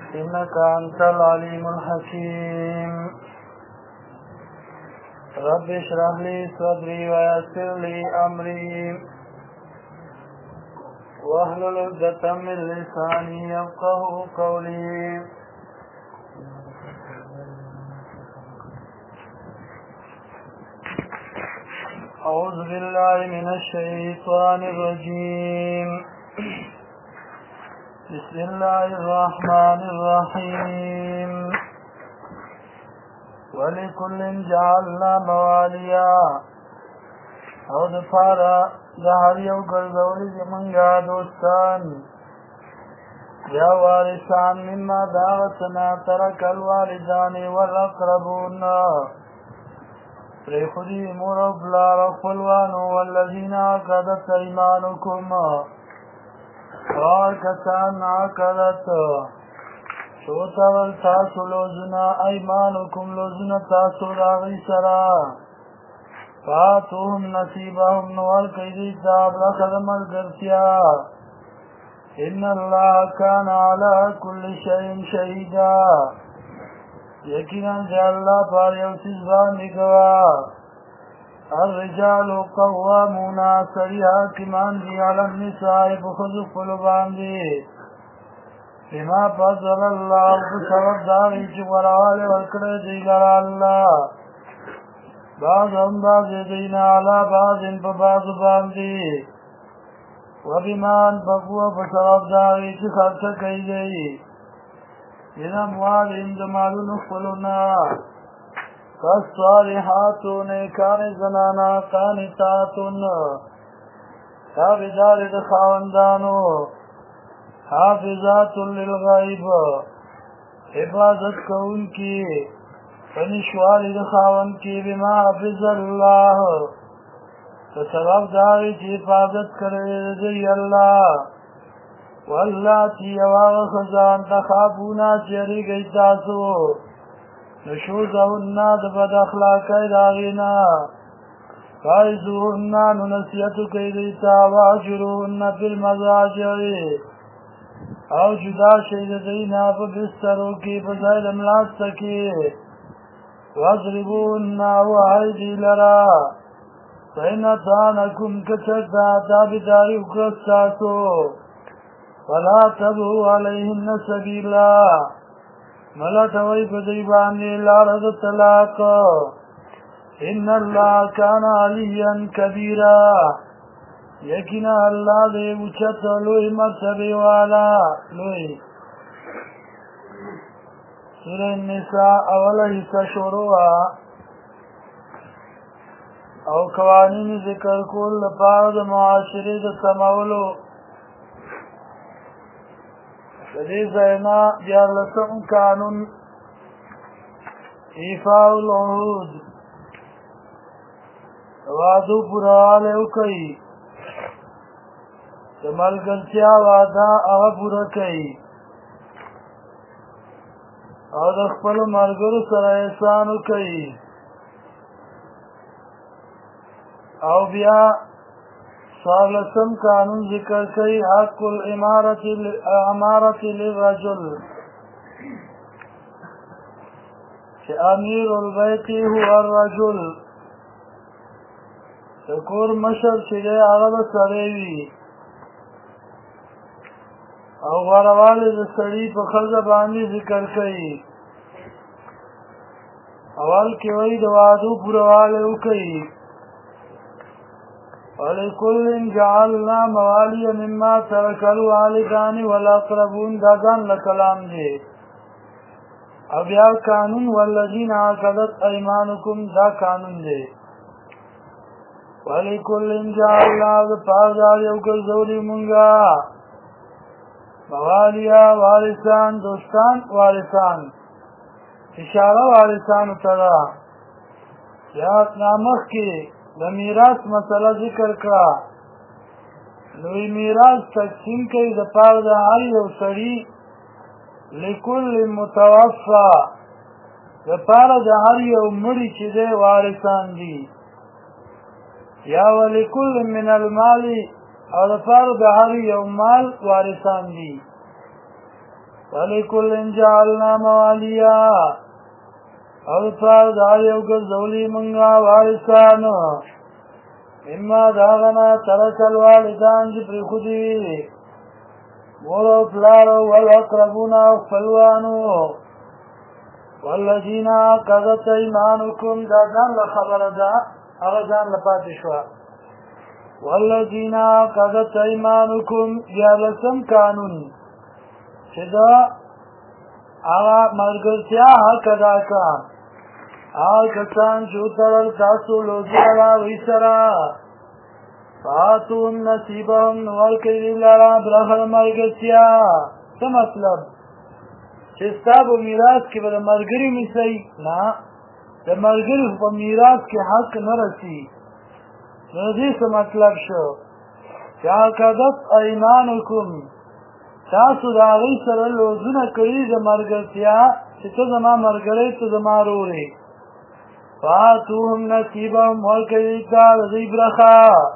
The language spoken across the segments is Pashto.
إنك أنت العليم الحكيم رب اشرح لي صدري ويسر لي أمري واحلل عقدة من لساني يفقهوا قولي أعوذ بالله من الشيطان الرجيم بسم الله الرحمن الرحيم ولكل جعلنا مواليا او دفارا دهر یو گرزولی زمنگا دوستان یا وارثان مما دعوتنا ترک الوالدان والاقربون پریخودی مور و بلار و خپلوانو والذین عقدت ایمانکم کسان عقدت شوتاول تاسو لوزنا ایمانکم لوزنا تاسو راغی سرا فاتوهم نصیبهم نوال قیدی تاب لخدم الگرسیا ان اللہ کان علا کل شئین شہیدا یقینا جا اللہ پار یوسیز باندی گوا الرجال قوامون سری حاکمان دی علی النساء بخذ قلوبان دی بما فضل اللہ بسبب داری چی ورحال ورکڑ دی لرا اللہ بعضهم بعض دینا علا بعض ببعض باندی وبما انفقوا بسبب داری چی خرچ کئی گئی من اموالهم دمالو نخفلنا فالصالحاتو نیکان زنانا قانتاتن تابدار دخاوندانو حافظات للغیب حفاظت کون کی فنشوال دخاون کی بما حفظ اللہ فسبب داری چی حفاظت کرے دی اللہ واللاتی یواغ خزان تخابونا چیری گئی تاسو نشوزهن دبد اخلاقی داغینا فائزوهن ننسیتو کئی دیتا واجروهن فی المزاجعی او جدا شید دینا پا بسترو کی پزائل املاست کی واضربوهن وحیدی لرا فینتانکم کچتا تابداری اکرستاسو فلا تبهو علیهن سبیلا ملتوی بدی باندی لارد طلاق ان اللہ کان علیا کبیرا یقینا اللہ دے اچت لوی مرتبی والا لوی سورہ النساء اول حصہ شروع او قوانین ذکر کول لپاره د معاشرې د سمولو دې ځاینا دیارلسم قانون ایفاء العهود وعدو پوراوالی وکړئ د ملګرتیا وعده هغه پوره کړئ او د خپلو ملګرو سره احسان وکړئ او بیا څوارلسم قانون ذکر کئی حق الامارت للرجل چه امیر البیت هو الرجل تکور مشر چه ده اغد سریوی او غروال ده سری پا خلد باندی ذکر کئی اول کوئی دوادو پوروالے اکئی وَلِكُلٍّ جَعَلْنَا مَوَالِيَ مِمَّا تَرَكَ الْوَالِدَانِ وَالْأَقْرَبُونَ دا ځان له کلام دی او بیا قانون والذین عقدت ایمانکم دا قانون دی وَلِكُلٍّ جَعَلْنَا د پاردار یو ګرځولي مونږه موالیا وارثان دوستان وارثان اشاره وارثانو ته ده یا نامخ کې د میراث مسله ذکر کړه نو میراث تقسیم کوي د پاره د هر یو سړي لکل متوفا د پاره د هر یو مړي چې دی وارثان دي یا ولکل من المال او د پاره د هر یو مال وارثان دي ولکل جعلنا موالیا او پار دایو ګرځولي منګه وارثانو اما داغنا ترک الوالدان چې پرې خودي مور او پلار والاقربون او خپلوانو والذین عقدت ایمانکم دا ځان له خبره ده هغه ځان له پاتې شوه والذین عقدت ایمانکم دیارلسم قانون چې دا هغه ملګرتیا حق ادا کړه هغه کسان چې وتړل تاسو لوځره وی سره فاتون نصیبهم ورکړي لاره برخه ملګرتیا څه مطلب چې ستاسو میراث کې به د ملګري مثلی نه د ملګري په میراث کې حق نه رسي نو دې څه مطلب شو چې عقدت ایمانکم تاسو د هغوی سره لوزونه کړي د ملګرتیا چې ته زما ملګری ته زما ورور یې فاتوهم نصیبهم ورکړي تا د دوی برخه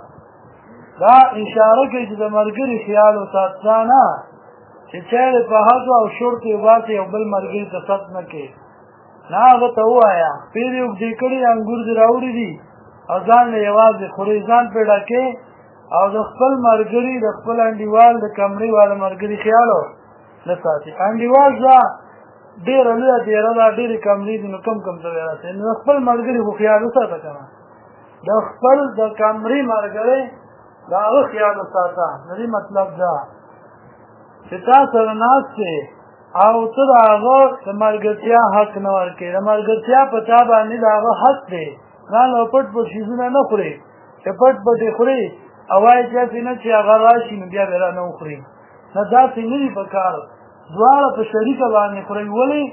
دا اشاره کوي چې د ملګري خیال وساته نه چې چېرې په حق او شرط یې وباسي او بل ملګري ته ست نه کوي نه هغه ته ووایه پیر یې اوږدې کړي انګور دې راوړي دي او ځان له یوازې خوري ځان پرې ډکې او د خپل ملګري د خپل انډیوال د کمرې والا ملګري خیال نه ساتي انډیوال ځه ډېره لویه دیره ده ډېرې کمرې دي نو کم ته راسي نو د خپل ملګري خو خیال وساته که نه د خپل د کمرې ملګری د هغه خیال وساته د دې مطلب دا چې تا سره ناست دی او ته د هغه د ملګرتیا حق نه ورکوې د ملګرتیا په تا باندې د هغه حق دی ځان او پټ پټ شیزونه نه خورې چې پټ پټ یې خورې او وایي داسې نه چې هغه راشي نو بیا به را نه وخوري نه داسې نه دي په کار دواړه په شریکه باندې خورئ ولې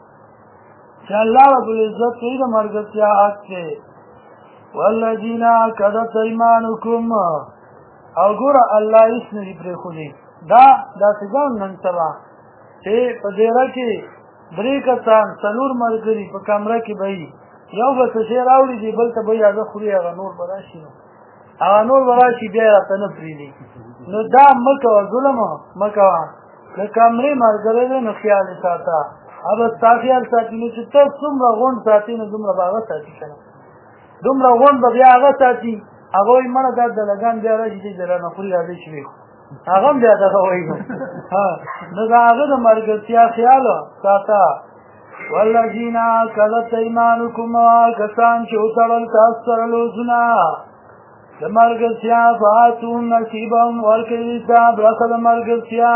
چې الله رب العزت کوي د ملګرتیا حق دی والذین عقدت ایمانکم او ګوره الله هېڅ نه دي پرېښودي دا داسې ځان نن سبا چې په دیره کې درې کسان څلور ملګري په کمره کې به وي یو به څه شی راوړي دي بل ته به یې هغه خوري هغه نور به راشي نو هغه نور به راشي بیا یې راته نه پرېږدي نو دا مه کوه ظلم مه کوه د کمرې ملګری دی نو خیال یې ساته هغه ستا خیال ساتي نو چې ته څومره غونډ ساتي نو دومره به هغه ساتي که نه دومره غونډ به بیا هغه ساتي هغه وایي مړه دا دلګان بیا راشي دی د رانه خوري راځئ چې ویې هغه هم بیا دغه وایي نو د هغه د ملګرتیا خیال ساته والذین عقدت ایمانکم کسان چې وتړل تاسو سره لوزونه د ملګرتیا فاتوهم نصیبهم ورکړي تا برخه د ملګرتیا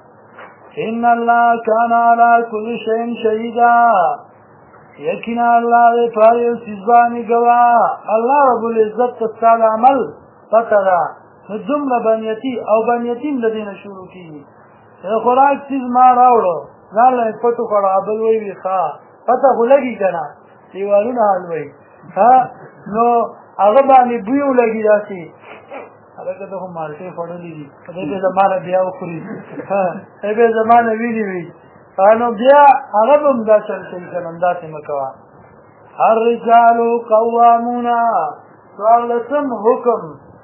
ان الله کان علی کل شیء شهیدا یقینا الله دې په هر یو څیز باندې ګواه الله رب العزت ته ستا د عمل پته ده نو دومره بنیتي او بنیتي له دې نه شروع کېږي د خوراک څیز ما راوړو ځان له یې پټ وکړو بل وایي وي ښه پته خو لګي که نه دیوالونه حل وایي نو هغه باندې بوی ولګي داسې هلکه ته خو مالټې خوړلې دي دی به زما نه بیا وخوري دی به زما نه ویلي وي نو بیا هغه به هم دا چل کوي که نه همداسې مه کوه الرجال قوامون څوارلسم حکم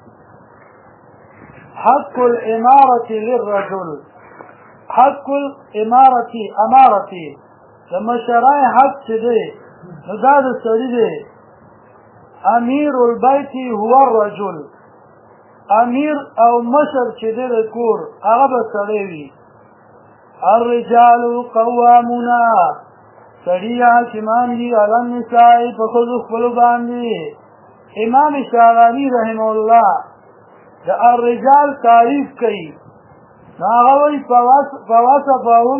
حق الامارة للرجل حق الامارة امارتي د مشرای حق چې دی نو دا د سړي دی امیر البیت هو الرجل امیر او مشر چې دی د کور هغه به سړی وي الرجال قوامون سړي حاکمان دي علی النساء په ښځو خپلو باندې امام شعراني رحمه الله د الرجال تعریف کوي نو هغه وایي فوصفهم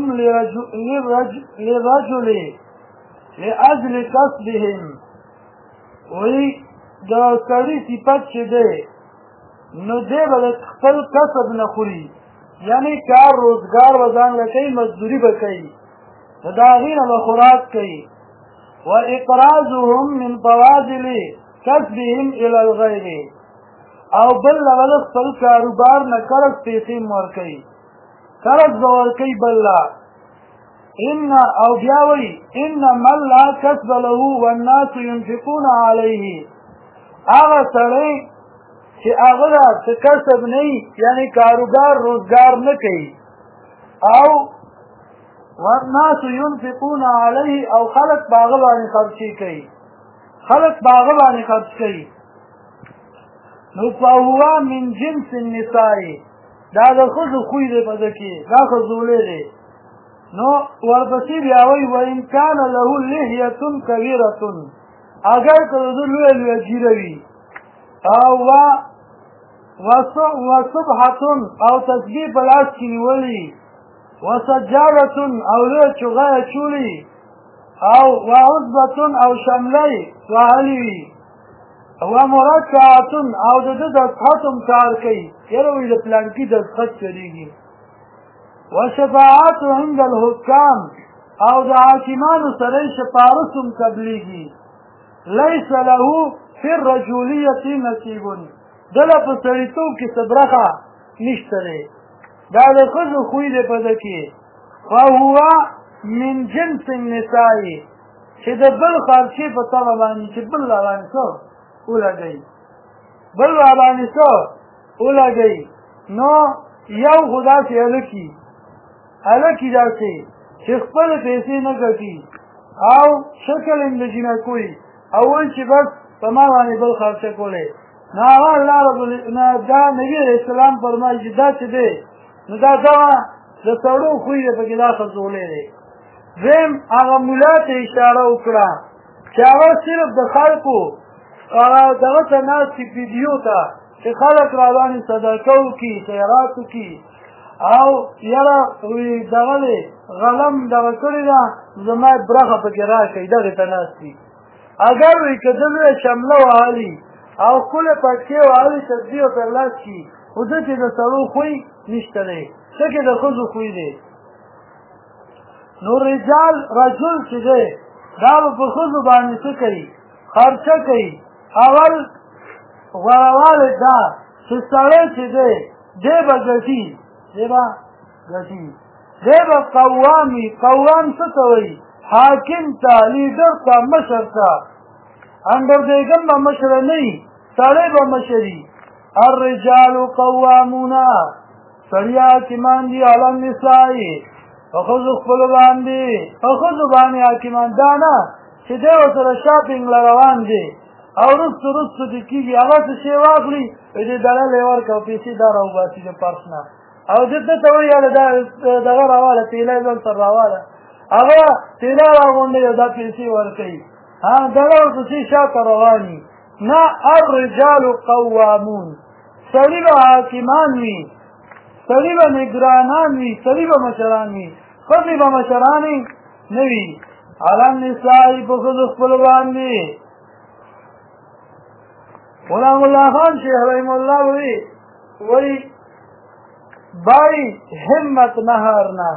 للرجل لاجل کسبهم وایي د سړي صفت چې دی نو دی به د خپل کسب نه خوري یعنی کار روزګار به ځان له کوي مزدوري به کوي نو د هغې نه به خوراک کوي واقراضهم من فواضل کسبهم الى الغیر او بل له به د خپل کاروبار نه قرض پیسې م ورکوي قرض به ورکوي بل له او بیا وایي ان من لا کسب له والناس ينفقون علیه هغه سړی چې هغه له څه کسب نه وي یعنې کاروبار روزګار نه کوي او والناس ينفقون عليه او خلق باغ باندې خرچي کوي خلق باغ باندې خرچ کوي نو فهو من جنس النساء دا د ښځو خوی دی په ده کې دا ښځولې دی نو ورپسې بیا وایي وان کان له لحیة کبیرة اگر که د ده لویه لویه ږیره وي او وصبحة او تسبیح په لاس کې نیولي وسجادة او لویه چوغه یې چولي او وعزبة او شملی وهلي وي ومرکعة او د ده دستخط هم کار کوي یاره وایي د پلانکي دستخط چلېږي وشفاعت عند الحکام او د حاکمانو سره شفارس هم قبلېږي لیس له فی الرجولیة نصیب دله په سړیتوب کې څه برخه نشته دی دا د ښځو خوی دی په ده کې فهو من جنس النساء چې د بل خرچې په طبع باندې چې بل راباندې څه ولګوي بل راباندې څه ولګوي نو یو خو داسې هلکي داسې چې خپلې پیسې نه ګټي او شکل یې د جینکوي او وایي چې بس په ما باندې بل خرچه کولی نو هغه الله دا نبي علیه السلام فرمایي چې داسې دی نو دا دغه د سړو خوی دی پکې دا ښځولی دی دویم هغه ملا ته اشاره وکړه چې هغه صرف د خلکو دغه ته ناستې ویډیو ته چې خلک راباندې صدقه وکړي خیرات وکړي او یاره دغه دی غلم دغه کړې ده زما برخه پکې راکړئ دغې ته ناست وي اگر وي که ده لویه شمله وهلي او ښکلې پټکې وهلي تسبیح ورته لاس کړي خو ده کې د سړو خوی نشته دی څه کې د ښځو خوی دی نو رجال رجل چې دی دا به په ښځو باندې څه کوي خرچه کوي اول غوروالې دا چې سړی چې دی دی به ګټي دی به قوام وي قوام څه ته وایي حاکم ته لیډر ته مشر ته انډردېګن به مشره نه وي سړی به مشري الرجال قوامون سړي حاکمان دي علی النساء په ښځو خپلو باندې حاکمان دا نه چې دی ورسره شاپینګ له روان دی او رستو دې کېږي هغه څه شی واخلي دې دلل یې ورکړه او پیسې دا راوباسي د پرس نه او دې ته وایي یاره دغه راواله تیلی ځان سره راواله هغه تیلی راغونډوي او دا پیسې ورکوي دغه ورپسې شاته رواني نه الرجال قوامون سړي به حاکمان وي سړي به نګرانان وي سړي به مشران وي ښځې به مشرانې نه وي علی النساء په ښځو خپلو باندې غلام الله خان شیخ رحم الله وایي بای همت نهارنا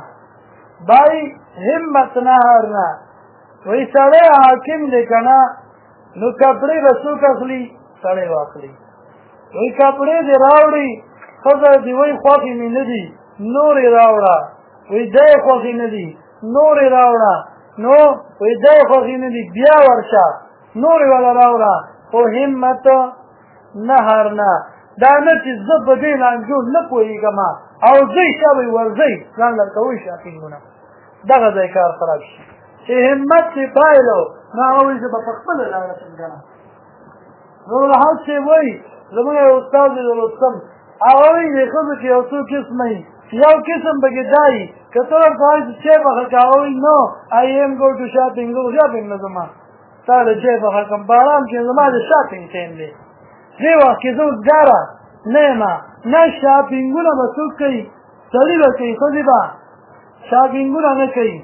وایي سړی حاکم دی که نه نو کپړې به څوک اخلي سړی واخلي وایي کپړې دې راوړي ښځه دې وایي خوښې مې نه دي نور یې راوړه وایي دا یې خوښې نه دي نور یې راوړه نو وایي دا یې خوښې نه دي بیا ورشه نور یې والا راوړه خو همت نهارنا دا نه چې زه په دې لانجو نه پوهېږم او ځئ شابئ ورځئ ځان درته وایي شاپینګونه دغه ځای کار خراب شي چې همت چې پایلو نو هغه وایي زه به په خپله لاړه شم که نه نورالحق صاحب وایي زموږ یو استاد دی د رستم هغه وایي د ښځو کې یو څو قسمه وي یو قسم پکې دا وي که ته ورته وایي چې چای پخه که هغه وایي نو آی ایم ګو ټو شاپینګ زه شاپینګ نه ځم تا د چای پخه کړم په ارام کې زما د شاپینګ ټایم دی دې وخت کې زه اوسګاره نه یم نه شاپینګونه به څوک کوي سړي به کوي ښځې به شاپینګونه نه کوي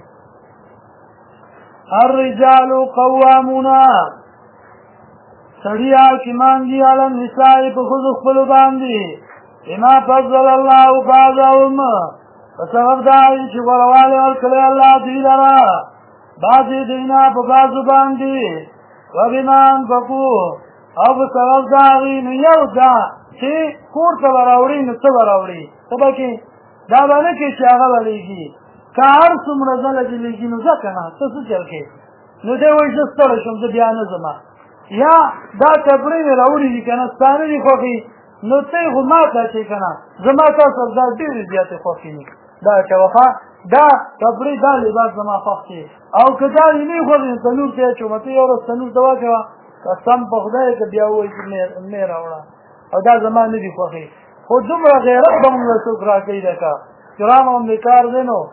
الرجال قوامون سړي حاکمان دي علی النساء په ښځو خپلو باندې بما فضل الله بعضهم په سبب دا چې غوړوالی ورکړی الله دوی لره بعضې دوی نه په بعضو باندې وبما انفقوا او په سبب د هغې نو یو دا چې کور ته به راوړي نو څه به راوړي ته به کې دا به نه کې چې هغه به لېږي که هر څومره ځله چې لېږي نو ځه که نه ته څه چل کې نو دی وایي زه ستړی شم زه بیا نه ځم یا دا کپړې مې راوړي دي که نه ستانه دي خوښې نو ته یې خو ما ته اچوې که نه زما تا سره دا ډېرې زیاتې خوښې دي دا اچوه دا تفریح دا لباس زما خوښ دی او که دا یې نه خوښ نو تنور ته یې اچوم ته یې ورځ تنور ته واچوه قسم په خدای که بیا ووایي چې مې راوړه او دا زما نه دي خوښې خو دومره غیرت به مونږ له څوک راکوي لکه کرام هم دې کار دی نو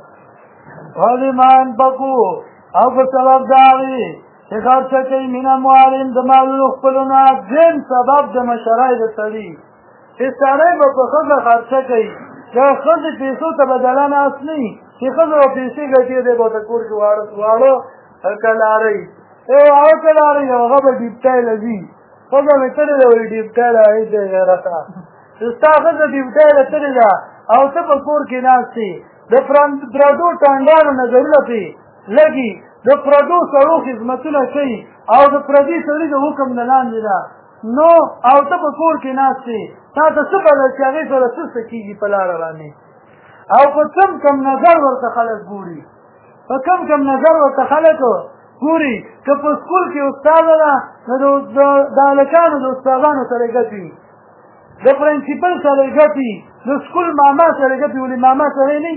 ولما انفقوا او په سبب د هغې چې خرچه کوي من اموالهم د مالونو خپلو نه دویم سبب د مشرۍ د سړي چې سړی به په ښځه خرچه کوي که ښځې پیسو ته بدله ناست نه وي چې ښځه به پیسې ګټي دی به ورته کور کې واړه کلارۍ هغه کلارۍ هغه به ډیپټایله ځي ښځه مې تلې ده وایي ډیپټایله هېڅ دی غیرته چې ستا ښځه ډیپټایله تلې ده او ته په کور کې ناست یې د پردو ټانګانو نظرونه پرې لګي د پردو سړو خدمتونه کوي او د پردي سړي د حکم نه لاندې ده نو او ته په کور کې ناست یې تا ته څه پته چې هغې سره څه څه کېږي په لاره رانې او په کم نظر ورته خلک ګوري په کم نظر ورته خلک ګوري که په سکول کې استاده ده نو د هلکانو د استادانو سره یې ګټي د پرنسپل سره یې ګټي د سکول ماما سره یې ګټي ولې ماما سره یې نه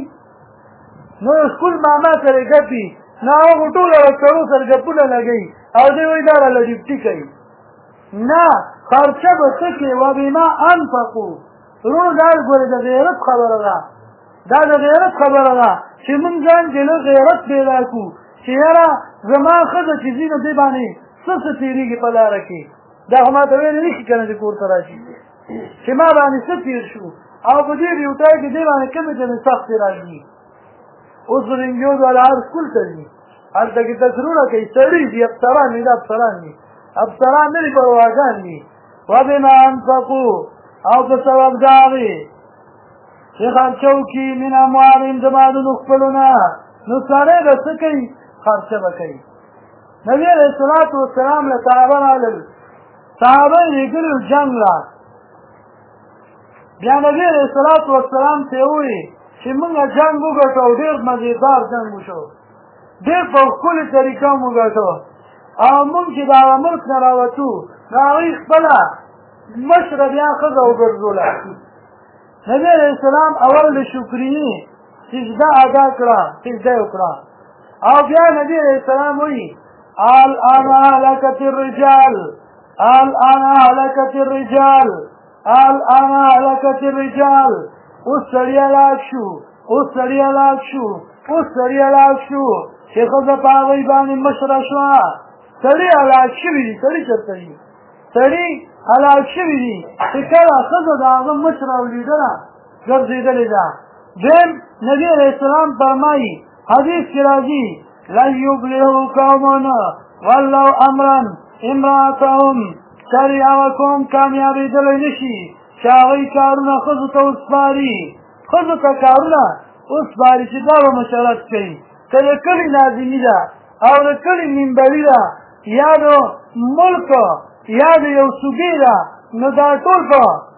نو د سکول ماما سره یې ګټي نو هغه ټوله سړو سره ګپونه لګوي او دوی وایي دا راله ډیپټي کوي نه خرچه به څه کې وبما انفقو ورونو دا ګورې د غیرت خبره ده دا د غیرت خبره ده چې موږ ځان کې لږ غیرت پیدا کړو چې یاره زما ښځه چې ځي نو دې باندې څه څه تېرېږي په لاره کې دا خو ما ته ویلی نه شي که نه چې کور ته راشي چې ما باندې څه تېر شو او په دې ډیوټۍ کې دې باندې کومې کومې سختې راځي اوس رنګیوز والا هر سکول ته ځي هلته کې تقریرونه کوي سړي دي افسران دي دا افسران دي افسران نه دي پرواګان دي وبما انفقوا او په سبب د هغې چې خرچه وکړي من اموالهم د مالونو خپلو نه نو سړی به څه کوي خرچه به کوي نبي علیه الصلاة والسلام له صحابه راغلل صحابه یې لېږلي جنګ له بیا نبي علیه الصلاة والسلام ته یې ووایي چې موږ جنګ وګټو او ډېر مزېدار جنګ وشو ډېر په ښکلې طریقه مو ګټو او موږ چې د هغه ملک نه راوتو نو هغوی خپله مشره بیا ښځه وګرځوله نبي علیه السلام اول د شکرینې سجده ادا کړه سجده یې وکړه او بیا نبي علیه السلام وایي الآن هلکت الرجال الآن هلکت الرجال الآن هلکت الرجال اوس سړي هلاک شو اوس سړي هلاک شو اوس سړي هلاک شو چې ښځه په هغوی باندې مشره شوه سړي هلاک شوي دي سړي چېرته دي سړي هلاک شوي دي چې کله ښځه د هغه مشره او لیډره ګرځېدلې ده دویم نبي علیه السلام فرمایي حدیث کې راځي لن یفلحوا قوم ولوا امرا امرأتهم سړي هغه قوم کامیابېدلی نه شي چې هغوی کارونه ښځو ته وسپاري ښځو ته کارونه وسپاري چې دا به مشرت کوي که د کلي ناظمي ده او د کلي منبري ده یا د ملک یا د یو صوبې ده نو دا ټول په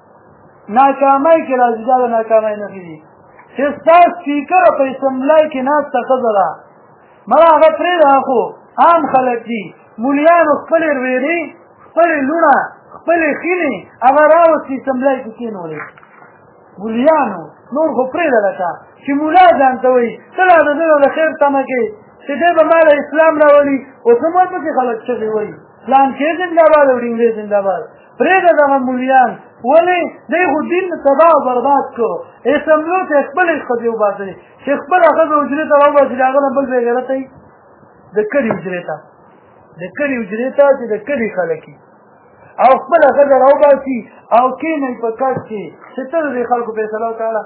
ناکامۍ کې راځي دا د ناکامۍ نښې دي چې ستا سپیکره په اسمبلی کې ناسته ښځه ده مړه هغه پرېږده خو عام خلک دي مولیانو خپلې روېرې خپلې لوڼه خپلې خینې هغه راوستې اسمبلی کې کېنولې مولیانو نور خو پرېږده لکه چې مولا ځان ته وایي ته لا د ده د خیر تمه کوې چې دی به ما له اسلام راولي اوس هم ورپسې خلک چغې وایي پلان کې زندهباد او ډینګرې زندهباد پرېږده دغه مولیان ولې دی خو دین تباه او برباد کړو اسمبلو ته خپلې ښځې وباسئ چې خپله ښځه حجرې ته راوباسي د هغه نه بل بې غیرته وي د کلي حجرې ته د کلي حجرې ته چې د کلي خلک او خپله ښځه راوباسي او کېنئ په کټ کې چې ته د دې خلکو فیصله وکړه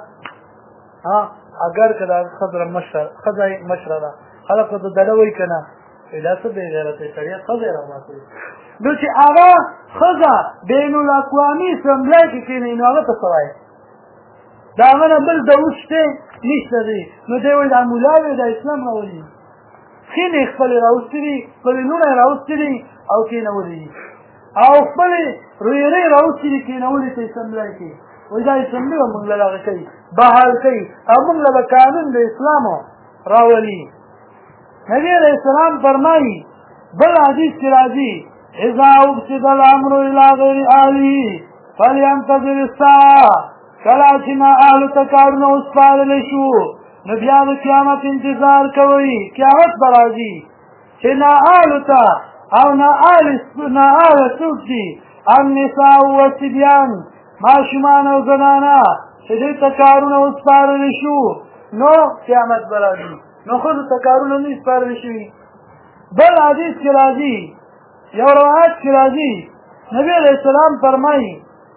اگر که دا ښځه مشره ده خلک ورته ډډه وایي که نه دا څه بې غیرته شریعت ښځه یې راوباسوي نو چې هغه ښځه بین الاقوامي اسمبلی کې کېنوي نو هغه ته څه وایي د هغه نه بل دعوت شته نشته دی نو دی وایي دا مولاوې دا اسلام راولي خینې خپلې راوستي دي خپلې لوڼه یې راوستي دي او کېنولي دي او خپلې رویرې راوستي دي کېنولي ته اسمبلی کې وایي دا اسمبلي به موږ له هغه کوي بحال کوي او موږ له به قانون د اسلامو راولي نبی علیه السلام فرمایي بل حدیث کې راځي اذا افسد الامر الى غیر اهله فلينتظر الساعه کله چې ما اهلو ته کارونه وسپارلی شو نو بیا د قیامت انتظار کوئ قیامت به راځي چې ناآلو ته او ناآله څوک دي النساء والصبیان ماشومان او زنانه چې دوی ته کارونه وسپارلی شو نو قیامت به راځي نو ښځو ته کارونه نه سپارلی شوي بل حدیث کې راځي یو روایت کې راځي نبی علیہ السلام فرمایي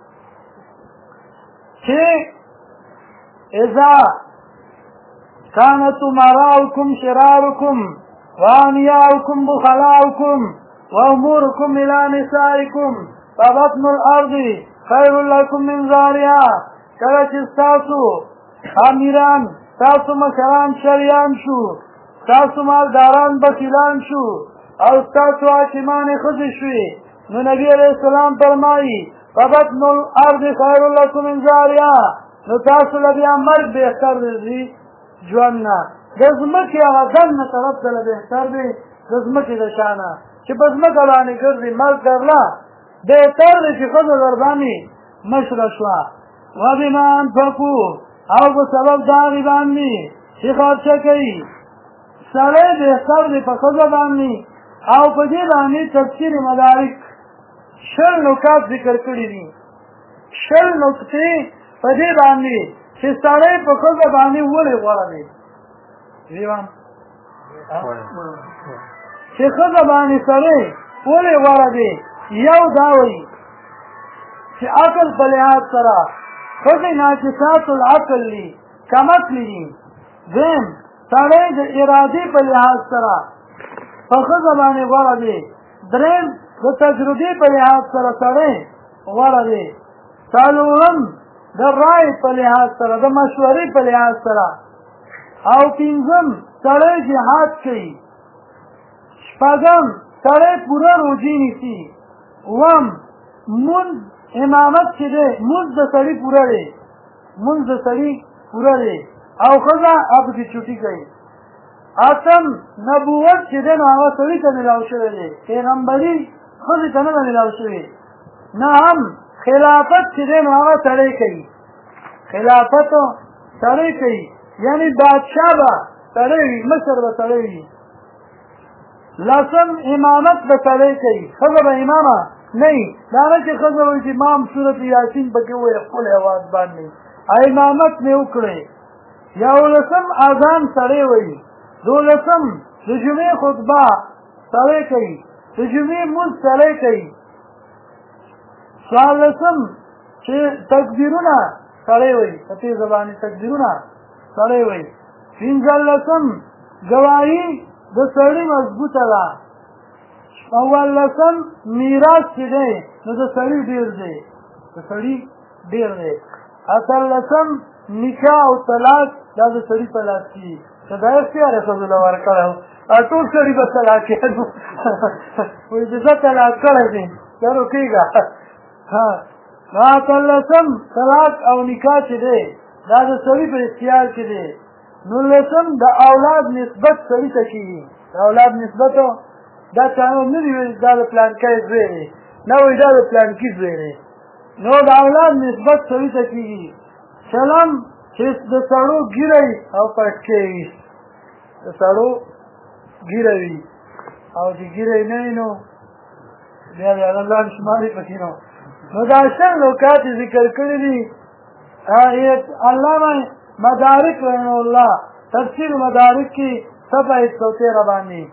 چې اذا كانت امراؤكم شراركم وانياؤكم بخلاؤكم واموركم الى نسائكم فبطن الارض خير لكم من ظهرها کله چې ستاسو امیران ستاسو مشران شریان شو ستاسو مالداران بخیلان شو او ستاسو حاکمان ښځې شوې نو نبي علیه السلام فرمایي فبطن الارض خیر لکم من ظهرها نو تاسو له بیا مرګ بهتر دی ژوند نه د ځمکې هغه دننه طرف ته له بهتر دی د ځمکې د شا نه چې په ځمکه باندې ګرځي مرګ درله بهتر دی چې ښځه در باندې مشره شوه وبما انفقوا او په سبب د هغې باندې چې خرچه کوي سړی بهتر دی په ښځه باندې او په دې باندې تفسیر مدارک 20 نکات ذکر کړي دي 20 نکتې په دې باندې چې سړی په ښځه باندې ولې غوره دی چې ښځه باندې سړی ولې غوره دی یو دا وایي چې عقل په لحاظ سره ښځې ناقصات العقل دي کمعقلې دي دویم سړی د ارادې په لحاظ سره په ښځه باندې غوره دی دریم د تجربې په لحاظ سره سړی غوره دی څلورم د رای په لحاظ سره د مشورې په لحاظ سره او پنځم سړی جهاد کوي شپږم سړی پوره روژې نیسي اووم مونځ امامت چې دی مونځ د سړي پوره دی مونځ د سړي پوره دی او ښځه هغه چوټي کوي اتم نبوت چې دی نو هغه سړي ته میلاو شوی دی پیغمبري ښځې ته نه ده میلاو شوې نهم خلافت چې دی نو هغه سړی کوي خلافت سړی کوي یعنی بادشاه به سړی وي مشر به سړی وي لسم امامت به سړی کوي ښځه به امامه نه وي دا نه چې ښځه وایي چې امام صورت یاسین پکې ووایي خپل هېواد باندې امامت مې وکړی یولسم اذان سړی وایي دولسم د جمعې خطبه سړی کوي د جمعې مونځ سړی کوي څوارلسم چې تکبیرونه سړی وایي په تېزه باندې تکبیرونه سړی وایي پنځلسم ګواهي د سړي مضبوطه ده شپاړلسم میراث چې دی نو د سړي ډېر دی د سړي ډېر دی اتلسم نکاح او طلاق دا د سړي په لاس کېږي که دا اختیار یې ښځو له ورکړی و ټول سړي به طلاق کېدو وایي چې زه طلاق کړی دی چلو کېږه اتلسم طلاق او نکاح چې دی دا د سړي په اختیار کې دی نولسم د اولاد نسبت سړي ته کېږي د اولاد نسبت دا چانه نه دي ویل دا د پلانکی زوی دی نه وایي دا د پلانکي زوی دی نو د اولاد نسبت سړي ته کېږي چلم چې د سړو ګیره وي او پټکې وي د سړو ګیره وي او چې ګیره یې نه وي نو بیا د الله شمارې پکې نو دا شل نکات ذکر کړي دي علامه مدارک رحمه الله تفسیر مدارک کی صفحه 113 باندې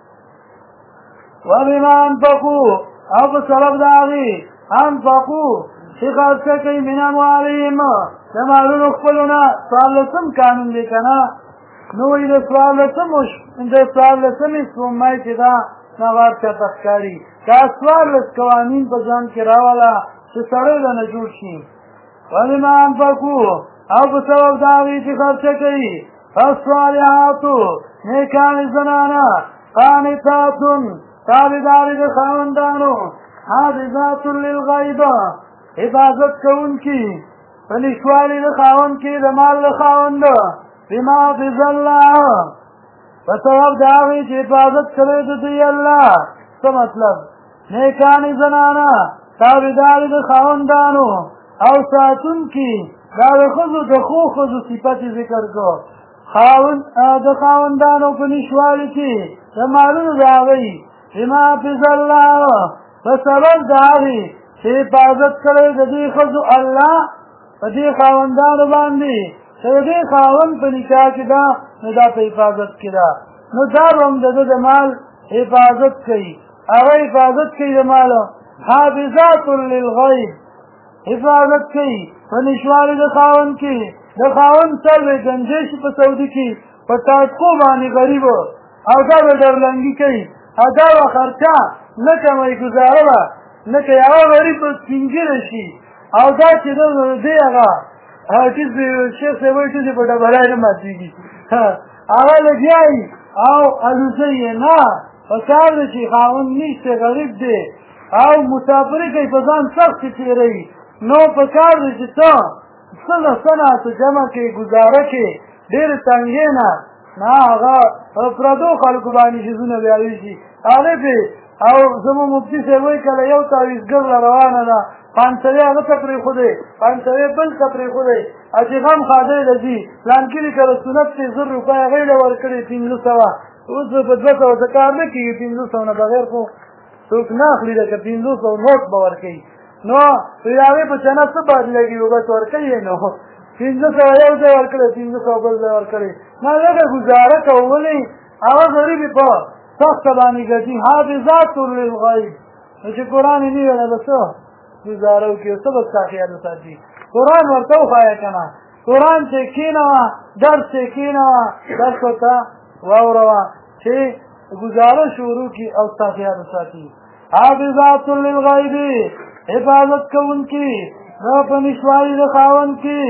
وبما انفقوا او بسبب داغي انفقوا چې خرچه کوي من اموالهم د مالونو خپلونه څوارلسم قانون دی که نه نو وایي د څوارلسمې سپوږمۍ چې ده نوار چاته ښکاري دا 14 قوانین په ځان کې راوله چې سړی به نه جوړ شي وبما انفقوا او په سبب د هغې چې خرچه کوي فالصالحاتو نیکانې زنانه قانتاتن تابعدارې د خاوندانو حافظات للغیب حفاظت کوونکي په نشوالي د خاوند کې د مال د خاوند بما حفظ الله په سبب د هغې چې حفاظت کړی د دوی الله څه مطلب نیکانې زنانه تابعدارې د خاوندانو او ساتونکي دا د ښځو د ښو ښځو صفت ذکر کو د خاوندانو په نشوالي کې د مالونو د هغوی بما حفظ الله په سبب د هغې چې حفاظت کړی د دې ښځو الله په دې خاوندانو باندې چې د دې خاوند په نکاح کې ده نو دا په حفاظت کې ده نو دا به هم د ده د مال حفاظت کوي هغه حفاظت کوي د مال حافظات للغیب حفاظت کوي په نشوالي د خاوند کې د خاوند څلوې ګنجې شي په سعودي کې په ټاټکو باندې غریب او دا به ډرلنګي کوي او دا به خرچه نه کموي ګزاره به نه کوي هغه غریب به سپینګیره شي او دا چې دی هغه شیخ صاحب وایي ټیزې په ډبرای نه ماتېږي هغه لګیا وي او الوزه یې نه په کار دی چې خاوند نشته غریب دی او مسافري کوي په ځان سختې تېروي نو په کار دی چې ته څه جمع کې ګزاره کې ډېرې تنګې نه هغه پردو خلکو باندې شیزونه ویاوي شي هغې پې او زموږ مفتي صاحب وایي کله یو تعویزګر را روانه ده پانسوی هغه ته پرېښودی پانسوی بل ته پرېښودی او چې غم خادی له ځي پلانکي دې کله سنت دی 1000 روپۍ هغې له ورکړې 1500 اوس په 200 ته کار نه کېږي 1500 نه بغیر خو څوک نه اخلي لکه 1500 نوټ به ورکوي نو هغې په چنه څه بدلېږي یو بس ورکوي نو 1500 یو ځای ورکړی 1500 بل ځای ورکړی نه لږه ګزاره کوو ولې هغه غریب په سخته باندې ګټي حافظات للغیب نو چې قرآن یې نه ویله به څه ګزاره وکړي څه به ستا خیال وساتي قرآن ورته وښایه که نه قرآن چې کښېنوه درس چې کښېنوه درس ورته واوروه چې ګزاره شروع کړي او ستا خیال وساتي حافظات للغیب حفاظت کوونکي دا په نشوالي د خاوند کې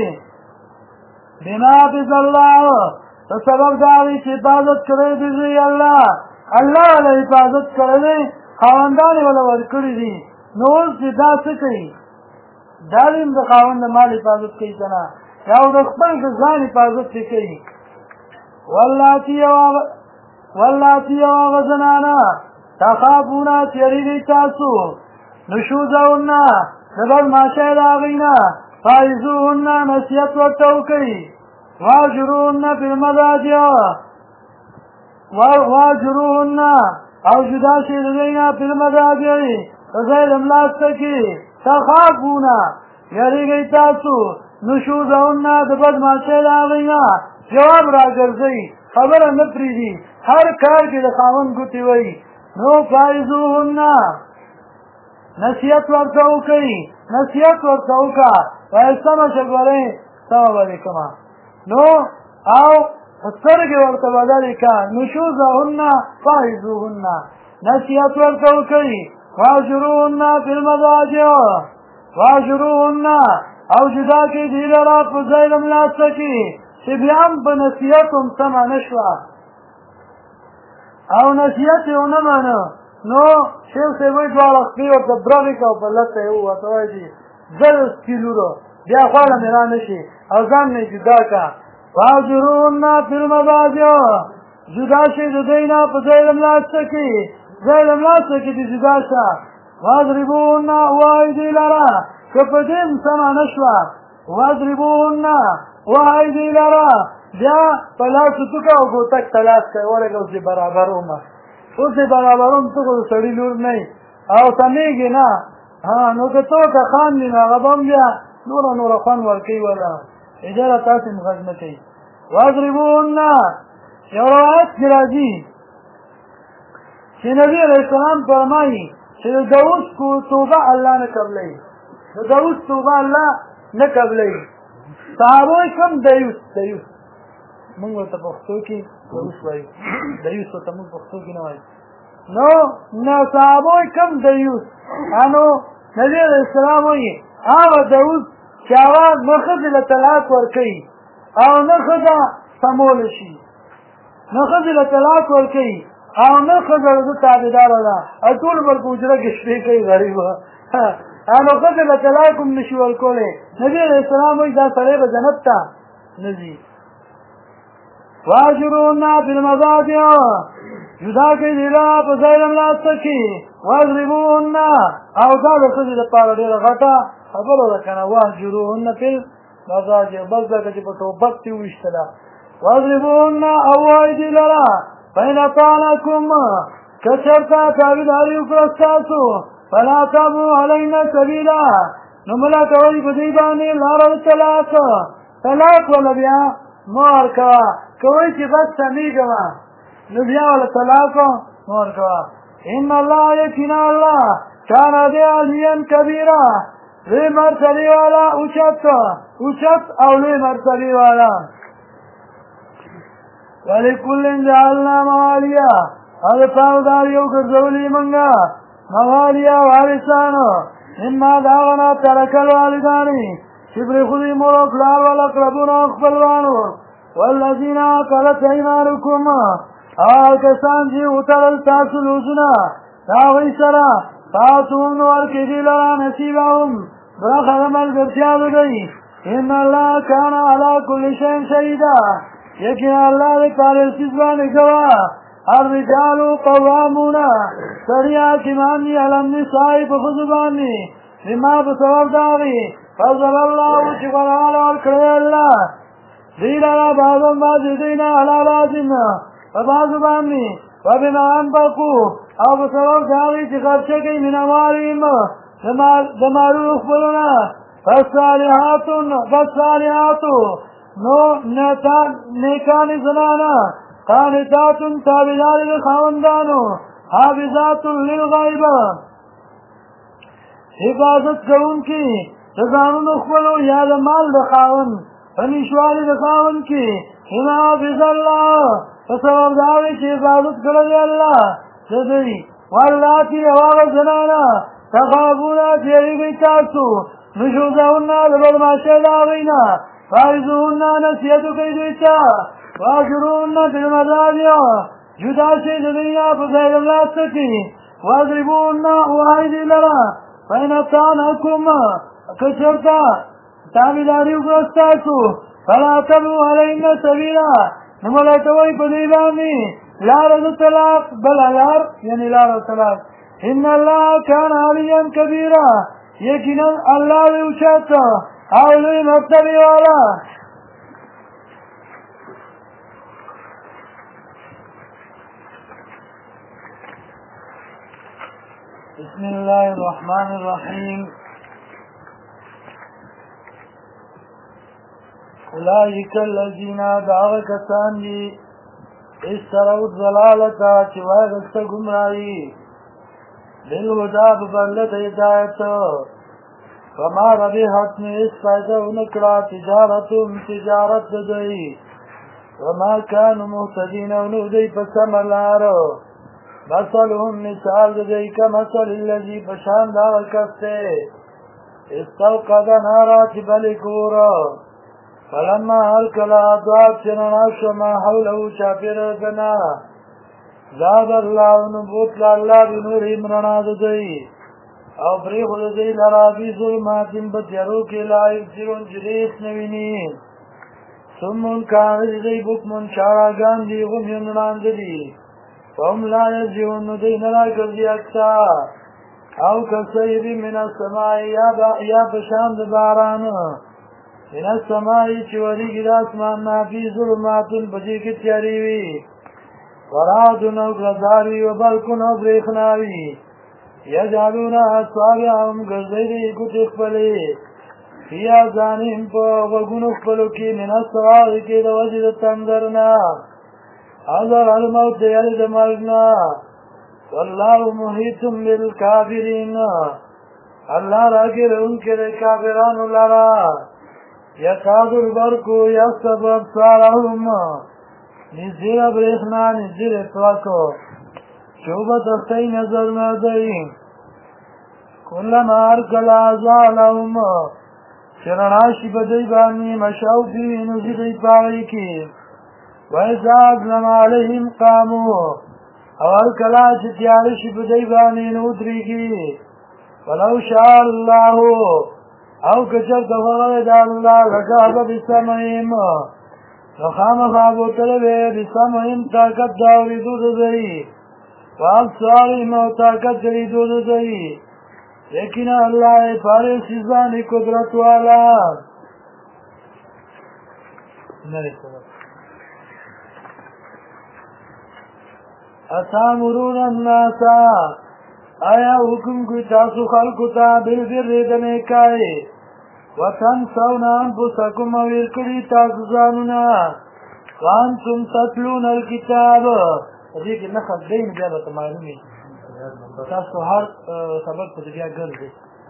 بما حفظ الله په سبب د هغې چې حفاظت کړی دی الله له حفاظت کړی دی خاوندان یې وله ورکړي دي نو اوس چې دا څه کوي دا هم د خاوند د مال حفاظت کوي که نه او د خپل د ځان حفاظت چې کوي واللاتي او هغه زنانه تخافونه چې یریږئ تاسو نشوزهن د بدماشۍ د هغوی نه فایزوهن نصیحت ورته وکئ واهجروهن فی المضاجع واهجروهن او جدا شئ د دوی نه فی المضاجع په ځای د ملاسته کې تخافونه یریږئ تاسو نشوزهن د بدماشۍ د هغوی نه جواب راګرځئ خبره نه پرېږدي هر کار کې د خاوند ګوتې وایي نو فایزوهن نصیحت ورته وکئ نصیحت ورته وکړه وایي سمه شه ګورئ سمه به دې کړمه نو او سترګې ورته بدلې کړه نشوزهن فایزوهن نصیحت ورته وکئ واهجروهن فی المضاجع واهجروهن او جدا کړئ دوی لره په ځای د ملاسته کې چې بیا هم په نصیحت هم سمه نه شوه او نصیحت یې ونه منه نو شیخ صاحب وایي دواړه خپې ورته برغې کړه او په لته یې ووته وایي چې زر سپیلورو بیا خواړه مې را نه شي او ځان مې جدا کړه واهجروهن فی المضاجع جدا شئ د دوی نه په ځای د ملاسته کې ځای د ملاسته کې دې جدا شه واضربوهن ووایئ دوی لره که په دې هم سمه نه شوه واضربوهن ووایئ دوی لره بیا په لاس وتوکه او ګوتک ته لاس کوئ ولږه اوس دې برابرومه اوس دې برابروم ته خو د سړي لور نه او سمېږي نه نو که څوک خاندي نو هغه به هم بیا نوره خوند ورکوي وله اجاره تاسې هم غږ نه کوي واضربوهن یو روایت کې راځي چې نبي علیه السلام فرمایي چې د داوود توبه الله نه قبلوي د داوود توبه الله نه قبلوي صحابه کم دیوس موږ ورته پښتو کې دیوس وایو دیوس ورته موږ پښتو کې نه وایو نو نه صحابه کم دیوس انو نبي علیه السلام وایي هغه داوود چې هغه نه ښځې له طلاق ورکوي او نه ښځه سمولی شي نه ښځې له طلاق ورکوي او نه ښځه د ده تابعداره ده او ټول به په حجره کې شپې کوي غریبه نو ښځې له طلاق هم نه شي ورکولی نبي علیه السلام وایي دا سړی به جنت ته نه ځي واهجروهن فی المضاجع جدا کړئ دوی لره په ځای د ملاسته کې واضربوهن او دا د ښځې دپاره ډېره غټه خبره ده که نه واهجروهن فی المضاجع بس ده که چې په ټوپک کې وویشتله واضربوهن اوائدی لرا فین اطعنکم کچرتا تابداری وکړستاسو فلا تابعوا علینا سبیلا نو ملا کوي په دې باندې لاره طلاق ولا بیا مور کوا کوي چې بس سمیږه نو بیا ولا طلاق مور کوا ان الله یقینا الله كان دي عليا كبيرا لي مرتبه والا اوچت او لي مرتبه والا ولكل جعلنا مواليا هذا تاوداريو كرزولي منغا مواليا وارثانو مما داغنا ترك الوالداني شبر خذي مولوك لار والاقربون اخبروانو والذين قالت ايمانكم كسان جي اتلل تاسلوزنا داوي سرا فاتون ورکی لرا نصیبهم برخ عمل برتیاب گئی ان اللہ کانا علا کل شین شہیدہ یقین اللہ دے کارل سیزبان گوا الرجال قوامون سریا کمانی علم نسائی بخزبانی لما بسبب داغی فضل اللہ چکرال ورکڑی اللہ دین علا بعضم بازی دین علا بازم وبازبانی وبما انفقوا او بسبب داغی چی خرچه کئی من اموالیم دمارو اخبرنا فالصالحاتو نو نیکان زنانا قانتاتن تابدار بخاوندانو حافظات للغیب حفاظت کون کی تزانون اخبرو یا دمال دخاون فنشوال دخاون کی اما حافظ اللہ فسبب داغی چی حفاظت کرد اللہ تدري واللاتي أواغ الزنانا تخافونا تيريبي تاسو نشوزهن لبر ما شداغينا فارزوهن نسيتو كيدويتا واشروهن في المزاجع جدا شيد دنيا فزيد بلاستكي واضربوهن وعيدي لرا فإن اطعنكم كشرتا تابداري وقرستاسو فلا تبعوا علينا سبيلا نملكوي فديباني لار الطلاق بل لار يعني لار الطلاق ان الله كان عليا كبيرا يقينا الله يوشاتا اولي مرتبه والا بسم الله الرحمن الرحيم اولئك الذين دعوا كساني اشتروا الضلالة چوائے رستہ گمرائی بالہدا ببلت ہدایت فما ربحت میں اس فائدہ انکڑا تجارت ددئی وما كانوا مهتدين ونودي فسم النار مثلهم مثال ددئی كمثل الذي بشان دار کستے استوقد نارا بلکورا فلما هلكل أضاءت شنناش ما حوله شافر دنا زاد الله نبوت الله بنورهم رنا ددئی او بریخ ددئی لرا بی ظلمات بتیرو کی لا یبصرون جریس نوینی سمون کان ددئی بکمون شاراگان دی غمیون رانددی فهم لا یرجعون ددئی نرا کردی اکتا او کسیب من السماء یا بشاند باران من السماء چوری گی داسمان نافی ظلماتن بجی کی تیاریوی ورادن او گرداروی و بلکن او بریخناوی یجعلون اصابعهم گردیدی کت اخبلی فی آزانیم پا وگن اخبلو کی من السواقی کی دو وجد تندرنا حضر الموت یلد مرگنا واللہ محیطم بالکافرین اللہ را گر ان کے کافران لرا یکاد البرق یخطف ابصارهم نزدیک بریخنا نزدیک اتواکو چوبت اختی نظر مردئی کلما ارکل ازالهم چرناشی بدئی بانی مشاو فی نزدیک پاوی کی ویسا اظلم علیهم قامو اول کلا چتیارشی بدئی بانی نودری کی ولو شاء اللہ او کچر تفغل دا اللہ لکاب بسمعیم نخام خوابو طلبه بسمعیم طاقت داوری دود دئی وابصاریم او طاقت جری دود دئی لیکن اللہ پارے سیزانی قدرت والا اتامرون الناس آیا حکم کوي تاسو خلکو ته بالبر د نیکۍ وتنسون انفسکم او هېر کړي تاسو ځانونه وانتم تتلون الکتاب دې کې نښه دی نو بیا درته معلوم وي تاسو هر سبق پسې بیا ګرځئ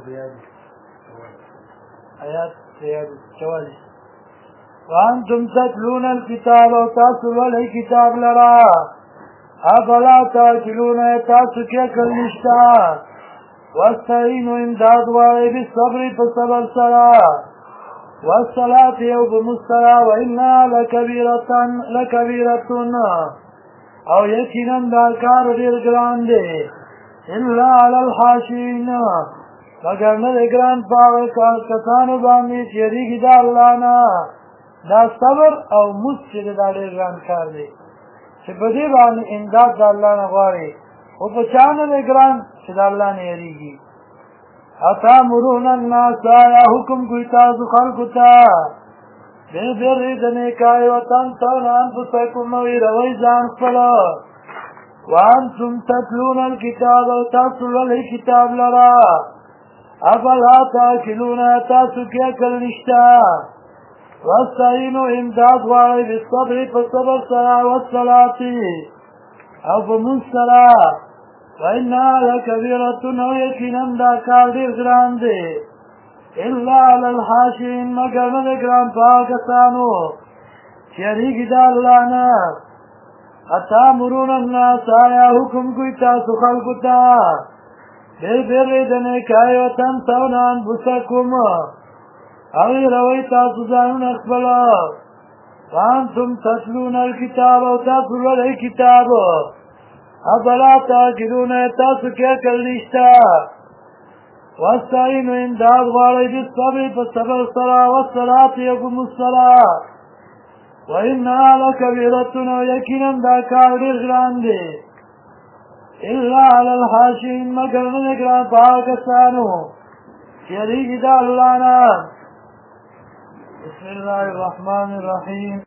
آیات 44 وانتم تتلون الكتاب او تاسو ولئ کتاب لرا افلا تعقلون تاسو کې عقل نشته واستعینوا امداد وایي بالصبر فصبر سره والصلاة یو بمسترا وإنا لکبیرة او یقینا دا کار ډېر ګران دی الا علی الحاشین مگر نه دی ګران په هغه کسانو باندې چې یریږي د الله نه دا صبر او مزد چې دا ډېر ګران کار دی چې په دې باندې امداد د الله نه غواړي او په چا نه دی ګران چې د الله نه یریږي اتامرون الناس یا حکم کوي تاسو خلکو ته بالبر د نیکۍ وتنسون انفسکم او هېروئ ځان خپل وانتم تتلون الکتاب او تاسو لولئ کتاب لره افلا تعقلون تاسو کې عقل نشته واستعینوا امداد غواړئ بالصبر په صبر سره والصلاة او په مونځ سره وإنا لکبیرة او یقینا دا کار ډېر ګران دی الا علی الحاشین مگر نه دی ګران په هغه کسانو چې یریږي د الله نه اتامرون الناس آیا حکم کوي تاسو خلکو ته بالبر د نیکۍ وتنسون انفسکم او هېروئ تاسو ځانونه خپل وانتم تتلون الکتاب او تاسو لولئ کتاب افلا تعقلون تاسو کې عقل نشته واستعینوا امداد غواړئ بالصبر په صبر سره والصلاة یو په مونځ سره وإنا لکبیرة او یقینا دا کار ډېر ګران دی الا علی الحاشین مگر نه دی ګران په هغه کسانو چې یریږي د الله نه بسم الله الرحمن الرحیم